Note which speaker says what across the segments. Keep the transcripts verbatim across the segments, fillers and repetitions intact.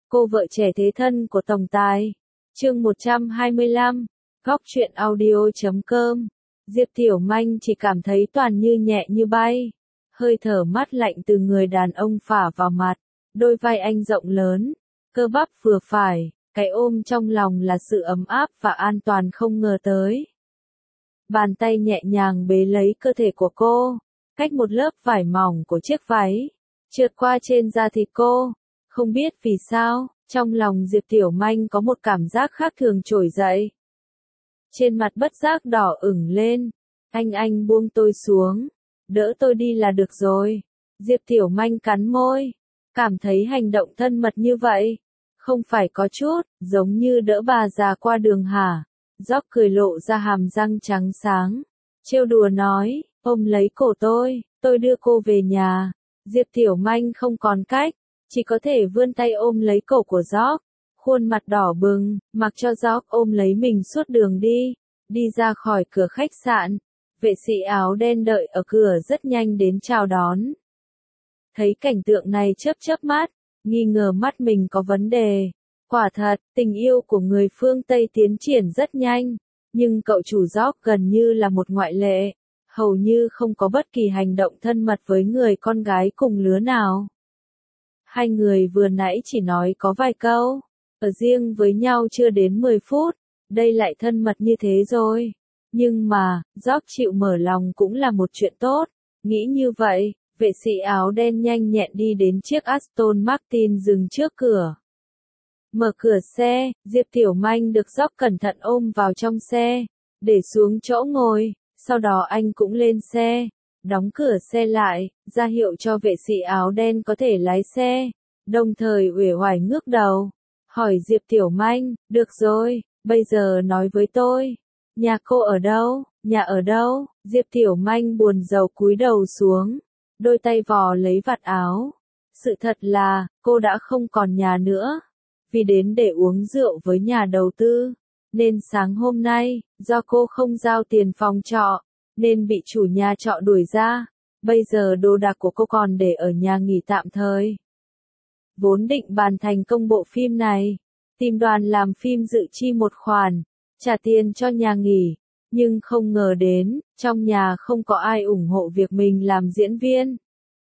Speaker 1: Cô vợ trẻ thế thân của tổng tài. Chương một trăm hai mươi lăm, góc truyện audio chấm com. Diệp Tiểu Manh chỉ cảm thấy toàn như nhẹ như bay. Hơi thở mát lạnh từ người đàn ông phả vào mặt, đôi vai anh rộng lớn, cơ bắp vừa phải, cái ôm trong lòng là sự ấm áp và an toàn không ngờ tới. Bàn tay nhẹ nhàng bế lấy cơ thể của cô, cách một lớp vải mỏng của chiếc váy, trượt qua trên da thịt cô. Không biết vì sao, trong lòng Diệp Tiểu Manh có một cảm giác khác thường trỗi dậy. Trên mặt bất giác đỏ ửng lên, anh anh buông tôi xuống, đỡ tôi đi là được rồi. Diệp Tiểu Manh cắn môi, cảm thấy hành động thân mật như vậy, không phải có chút, giống như đỡ bà già qua đường hả? Dóc cười lộ ra hàm răng trắng sáng, trêu đùa nói, ôm lấy cổ tôi, tôi đưa cô về nhà. Diệp Tiểu Manh không còn cách, chỉ có thể vươn tay ôm lấy cổ của Dóc, khuôn mặt đỏ bừng, mặc cho Dóc ôm lấy mình suốt đường đi, đi ra khỏi cửa khách sạn. Vệ sĩ áo đen đợi ở cửa rất nhanh đến chào đón. Thấy cảnh tượng này chớp chớp mắt, nghi ngờ mắt mình có vấn đề. Quả thật, tình yêu của người phương Tây tiến triển rất nhanh, nhưng cậu chủ Dóc gần như là một ngoại lệ, hầu như không có bất kỳ hành động thân mật với người con gái cùng lứa nào. Hai người vừa nãy chỉ nói có vài câu, ở riêng với nhau chưa đến mười phút, đây lại thân mật như thế rồi. Nhưng mà, Dóc chịu mở lòng cũng là một chuyện tốt, nghĩ như vậy, vệ sĩ áo đen nhanh nhẹn đi đến chiếc Aston Martin dừng trước cửa. Mở cửa xe, Diệp Tiểu Manh được Dóc cẩn thận ôm vào trong xe, để xuống chỗ ngồi, sau đó anh cũng lên xe, đóng cửa xe lại, ra hiệu cho vệ sĩ áo đen có thể lái xe, đồng thời uể oải ngước đầu, hỏi Diệp Tiểu Manh, được rồi, bây giờ nói với tôi, nhà cô ở đâu, nhà ở đâu? Diệp Tiểu Manh buồn rầu cúi đầu xuống, đôi tay vò lấy vạt áo. Sự thật là, cô đã không còn nhà nữa, vì đến để uống rượu với nhà đầu tư, nên sáng hôm nay, do cô không giao tiền phòng trọ, nên bị chủ nhà trọ đuổi ra, bây giờ đồ đạc của cô còn để ở nhà nghỉ tạm thời. Vốn định bàn thành công bộ phim này, tìm đoàn làm phim dự chi một khoản, trả tiền cho nhà nghỉ, nhưng không ngờ đến, trong nhà không có ai ủng hộ việc mình làm diễn viên.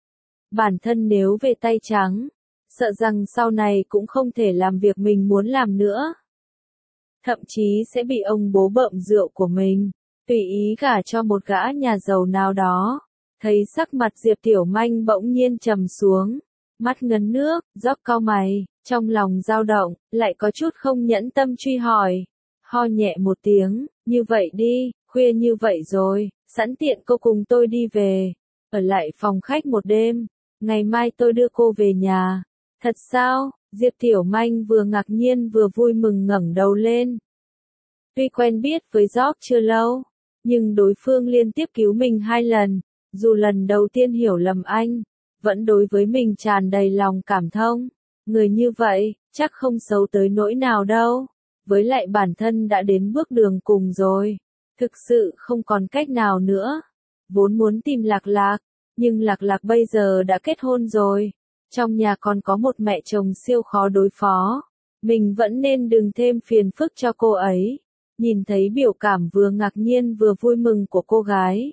Speaker 1: Bản thân nếu về tay trắng, sợ rằng sau này cũng không thể làm việc mình muốn làm nữa. Thậm chí sẽ bị ông bố bợm rượu của mình, tùy ý gả cho một gã nhà giàu nào đó. Thấy sắc mặt Diệp Tiểu Manh bỗng nhiên trầm xuống, mắt ngấn nước, Dóc cau mày, trong lòng dao động, lại có chút không nhẫn tâm truy hỏi. Ho nhẹ một tiếng, như vậy đi, khuya như vậy rồi, sẵn tiện cô cùng tôi đi về, ở lại phòng khách một đêm, ngày mai tôi đưa cô về nhà. Thật sao? Diệp Tiểu Manh vừa ngạc nhiên vừa vui mừng ngẩng đầu lên. Tuy quen biết với Dóc chưa lâu, nhưng đối phương liên tiếp cứu mình hai lần, dù lần đầu tiên hiểu lầm anh, vẫn đối với mình tràn đầy lòng cảm thông. Người như vậy, chắc không xấu tới nỗi nào đâu. Với lại bản thân đã đến bước đường cùng rồi, thực sự không còn cách nào nữa. Vốn muốn tìm Lạc Lạc, nhưng Lạc Lạc bây giờ đã kết hôn rồi, trong nhà còn có một mẹ chồng siêu khó đối phó, mình vẫn nên đừng thêm phiền phức cho cô ấy. Nhìn thấy biểu cảm vừa ngạc nhiên vừa vui mừng của cô gái,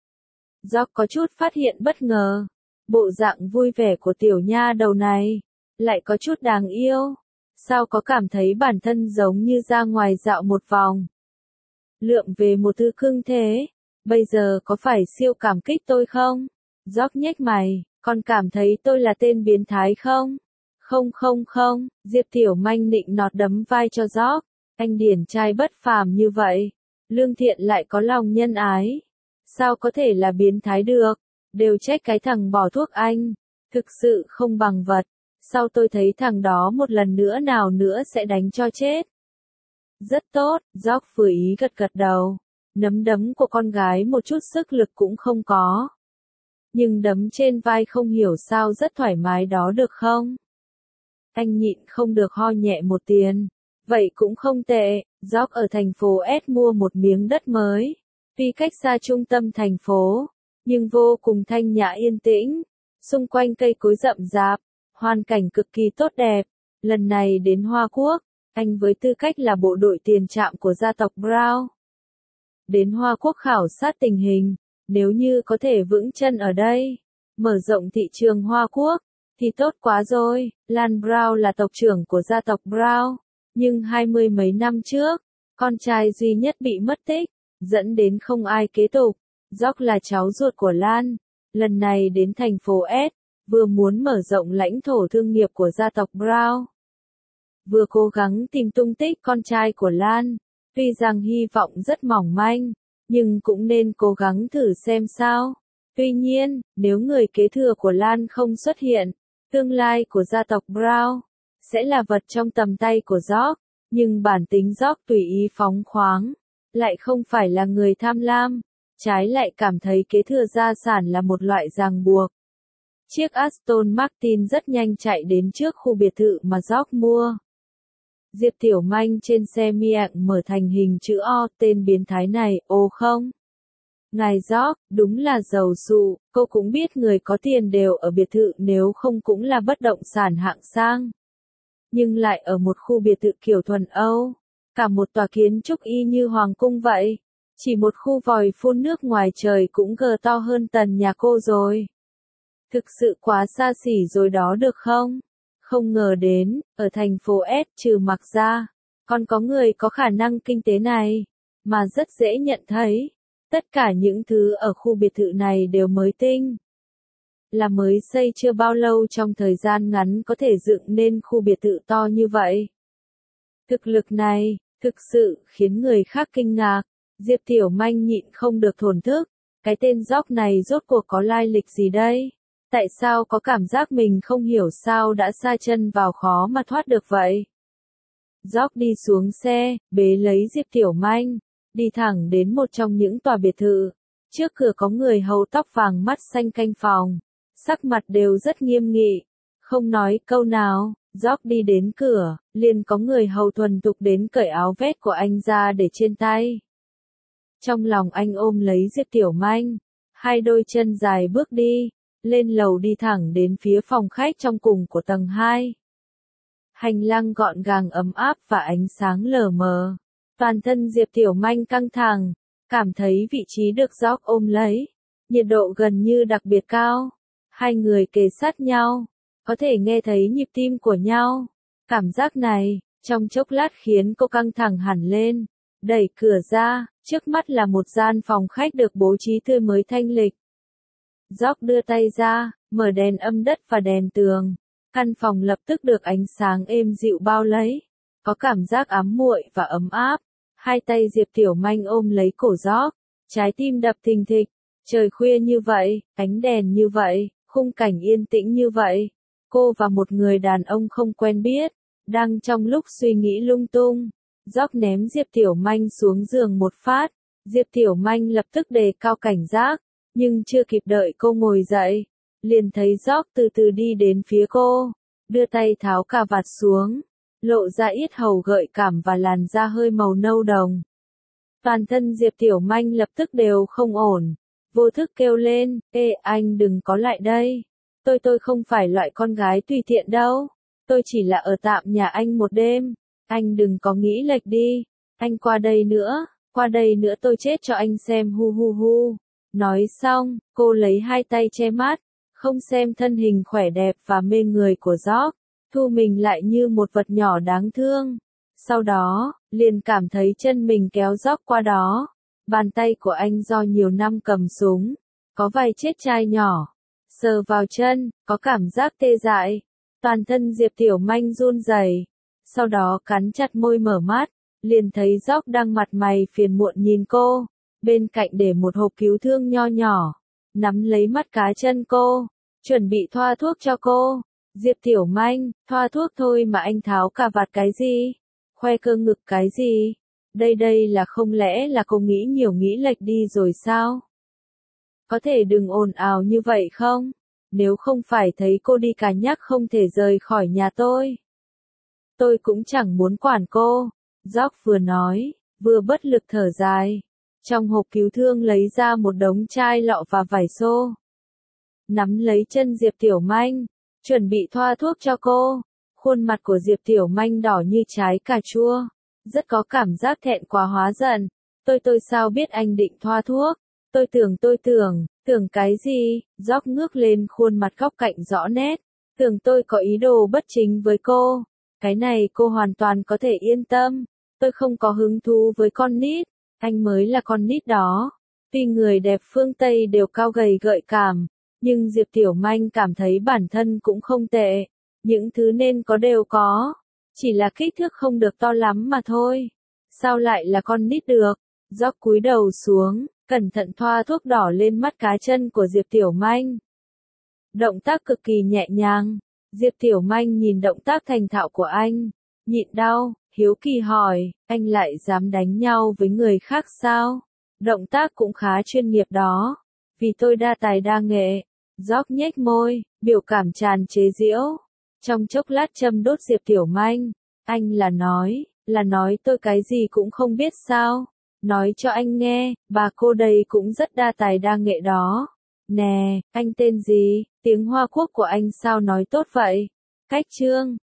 Speaker 1: Dóc có chút phát hiện bất ngờ, bộ dạng vui vẻ của tiểu nha đầu này, lại có chút đáng yêu. Sao có cảm thấy bản thân giống như ra ngoài dạo một vòng, lượm về một thứ cưng thế, bây giờ có phải siêu cảm kích tôi không? Dóc nhếch mày, còn cảm thấy tôi là tên biến thái không? Không không không, Diệp Tiểu Manh nịnh nọt đấm vai cho Dóc, anh điển trai bất phàm như vậy, lương thiện lại có lòng nhân ái, sao có thể là biến thái được, đều trách cái thằng bỏ thuốc anh, thực sự không bằng vật. Sau tôi thấy thằng đó một lần nữa nào nữa sẽ đánh cho chết. Rất tốt, Dóc vừa ý gật gật đầu. Nắm đấm của con gái một chút sức lực cũng không có. Nhưng đấm trên vai không hiểu sao rất thoải mái đó được không? Anh nhịn không được ho nhẹ một tiếng. Vậy cũng không tệ, Dóc ở thành phố S mua một miếng đất mới. Tuy cách xa trung tâm thành phố, nhưng vô cùng thanh nhã yên tĩnh. Xung quanh cây cối rậm rạp. Hoàn cảnh cực kỳ tốt đẹp, Lần này đến Hoa Quốc, anh với tư cách là bộ đội tiền trạm của gia tộc Brown. Đến Hoa Quốc khảo sát tình hình, nếu như có thể vững chân ở đây, mở rộng thị trường Hoa Quốc, thì tốt quá rồi. Lan Brown là tộc trưởng của gia tộc Brown, nhưng hai mươi mấy năm trước, con trai duy nhất bị mất tích, dẫn đến không ai kế tục. George là cháu ruột của Lan, lần này đến thành phố S, vừa muốn mở rộng lãnh thổ thương nghiệp của gia tộc Brown, vừa cố gắng tìm tung tích con trai của Lan. Tuy rằng hy vọng rất mỏng manh, nhưng cũng nên cố gắng thử xem sao. Tuy nhiên, nếu người kế thừa của Lan không xuất hiện, tương lai của gia tộc Brown sẽ là vật trong tầm tay của George, nhưng bản tính George tùy ý phóng khoáng, lại không phải là người tham lam, trái lại cảm thấy kế thừa gia sản là một loại ràng buộc. Chiếc Aston Martin rất nhanh chạy đến trước khu biệt thự mà George mua. Diệp Tiểu Manh trên xe miệng mở thành hình chữ O, tên biến thái này, ồ không. Ngài George, đúng là giàu sụ, cô cũng biết người có tiền đều ở biệt thự nếu không cũng là bất động sản hạng sang. Nhưng lại ở một khu biệt thự kiểu thuần Âu, cả một tòa kiến trúc y như hoàng cung vậy. Chỉ một khu vòi phun nước ngoài trời cũng gờ to hơn tầng nhà cô rồi. Thực sự quá xa xỉ rồi đó được không? Không ngờ đến, ở thành phố S trừ mặc ra, còn có người có khả năng kinh tế này, mà rất dễ nhận thấy. Tất cả những thứ ở khu biệt thự này đều mới tinh. Là mới xây chưa bao lâu trong thời gian ngắn có thể dựng nên khu biệt thự to như vậy. Thực lực này, thực sự, khiến người khác kinh ngạc. Diệp Tiểu Manh nhịn không được thổn thức. Cái tên George này rốt cuộc có lai lịch gì đây? Tại sao có cảm giác mình không hiểu sao đã sa chân vào khó mà thoát được vậy? George đi xuống xe, bế lấy Diệp Tiểu Manh, đi thẳng đến một trong những tòa biệt thự. Trước cửa có người hầu tóc vàng mắt xanh canh phòng, sắc mặt đều rất nghiêm nghị, không nói câu nào. George đi đến cửa, liền có người hầu thuần thục đến cởi áo vest của anh ra để trên tay. Trong lòng anh ôm lấy Diệp Tiểu Manh, hai đôi chân dài bước đi, lên lầu đi thẳng đến phía phòng khách trong cùng của tầng hai. Hành lang gọn gàng ấm áp và ánh sáng lờ mờ. Toàn thân Diệp Tiểu Manh căng thẳng, cảm thấy vị trí được George ôm lấy, nhiệt độ gần như đặc biệt cao. Hai người kề sát nhau, có thể nghe thấy nhịp tim của nhau. Cảm giác này, trong chốc lát khiến cô căng thẳng hẳn lên. Đẩy cửa ra, trước mắt là một gian phòng khách được bố trí tươi mới thanh lịch. George đưa tay ra, mở đèn âm đất và đèn tường. Căn phòng lập tức được ánh sáng êm dịu bao lấy, có cảm giác ấm muội và ấm áp. Hai tay Diệp Tiểu Manh ôm lấy cổ George, trái tim đập thình thịch. Trời khuya như vậy, ánh đèn như vậy, khung cảnh yên tĩnh như vậy. Cô và một người đàn ông không quen biết, đang trong lúc suy nghĩ lung tung. George ném Diệp Tiểu Manh xuống giường một phát. Diệp Tiểu Manh lập tức đề cao cảnh giác, nhưng chưa kịp đợi cô ngồi dậy, liền thấy George từ từ đi đến phía cô, đưa tay tháo cà vạt xuống, lộ ra yết hầu gợi cảm và làn da hơi màu nâu đồng. Toàn thân Diệp Tiểu Manh lập tức đều không ổn, vô thức kêu lên, ê anh đừng có lại đây, tôi tôi không phải loại con gái tùy tiện đâu, tôi chỉ là ở tạm nhà anh một đêm, anh đừng có nghĩ lệch đi, anh qua đây nữa, qua đây nữa tôi chết cho anh xem hu hu hu. Nói xong, cô lấy hai tay che mắt, không xem thân hình khỏe đẹp và mê người của George, thu mình lại như một vật nhỏ đáng thương. Sau đó, liền cảm thấy chân mình kéo George qua đó. Bàn tay của anh do nhiều năm cầm súng, có vài chết chai nhỏ. Sờ vào chân, có cảm giác tê dại. Toàn thân Diệp Tiểu Manh run rẩy. Sau đó cắn chặt môi mở mắt, liền thấy George đang mặt mày phiền muộn nhìn cô. Bên cạnh để một hộp cứu thương nho nhỏ, nắm lấy mắt cá chân cô, chuẩn bị thoa thuốc cho cô. Diệp Tiểu Manh, thoa thuốc thôi mà anh tháo cà vạt cái gì? Khoe cơ ngực cái gì? Đây đây là không lẽ là cô nghĩ nhiều nghĩ lệch đi rồi sao? Có thể đừng ồn ào như vậy không? Nếu không phải thấy cô đi cả nhắc không thể rời khỏi nhà tôi. Tôi cũng chẳng muốn quản cô. George vừa nói, vừa bất lực thở dài. Trong hộp cứu thương lấy ra một đống chai lọ và vải xô. Nắm lấy chân Diệp Tiểu Manh, chuẩn bị thoa thuốc cho cô. Khuôn mặt của Diệp Tiểu Manh đỏ như trái cà chua. Rất có cảm giác thẹn quá hóa giận. Tôi tôi sao biết anh định thoa thuốc? Tôi tưởng tôi tưởng, tưởng cái gì? Gióc ngước lên khuôn mặt góc cạnh rõ nét. Tưởng tôi có ý đồ bất chính với cô. Cái này cô hoàn toàn có thể yên tâm. Tôi không có hứng thú với con nít. Anh mới là con nít đó. Tuy người đẹp phương Tây đều cao gầy gợi cảm, nhưng Diệp Tiểu Manh cảm thấy bản thân cũng không tệ. Những thứ nên có đều có. Chỉ là kích thước không được to lắm mà thôi. Sao lại là con nít được? Gióc cúi đầu xuống, cẩn thận thoa thuốc đỏ lên mắt cá chân của Diệp Tiểu Manh. Động tác cực kỳ nhẹ nhàng. Diệp Tiểu Manh nhìn động tác thành thạo của anh, nhịn đau, hiếu kỳ hỏi, anh lại dám đánh nhau với người khác sao? Động tác cũng khá chuyên nghiệp đó. Vì tôi đa tài đa nghệ. Gióc nhếch môi, biểu cảm tràn chế giễu. Trong chốc lát châm đốt Diệp Tiểu Manh. Anh là nói, là nói tôi cái gì cũng không biết sao? Nói cho anh nghe, bà cô đây cũng rất đa tài đa nghệ đó. Nè, anh tên gì? Tiếng Hoa Quốc của anh sao nói tốt vậy? Cách Trương.